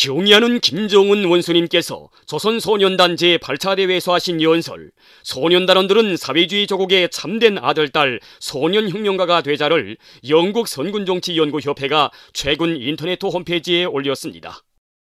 경의하는 김정은 원수님께서 조선소년단 제8차 대회에서 하신 연설, 소년단원들은 사회주의 조국의 참된 아들딸 소년혁명가가 되자를 영국 선군정치연구협회가 최근 인터넷 홈페이지에 올렸습니다.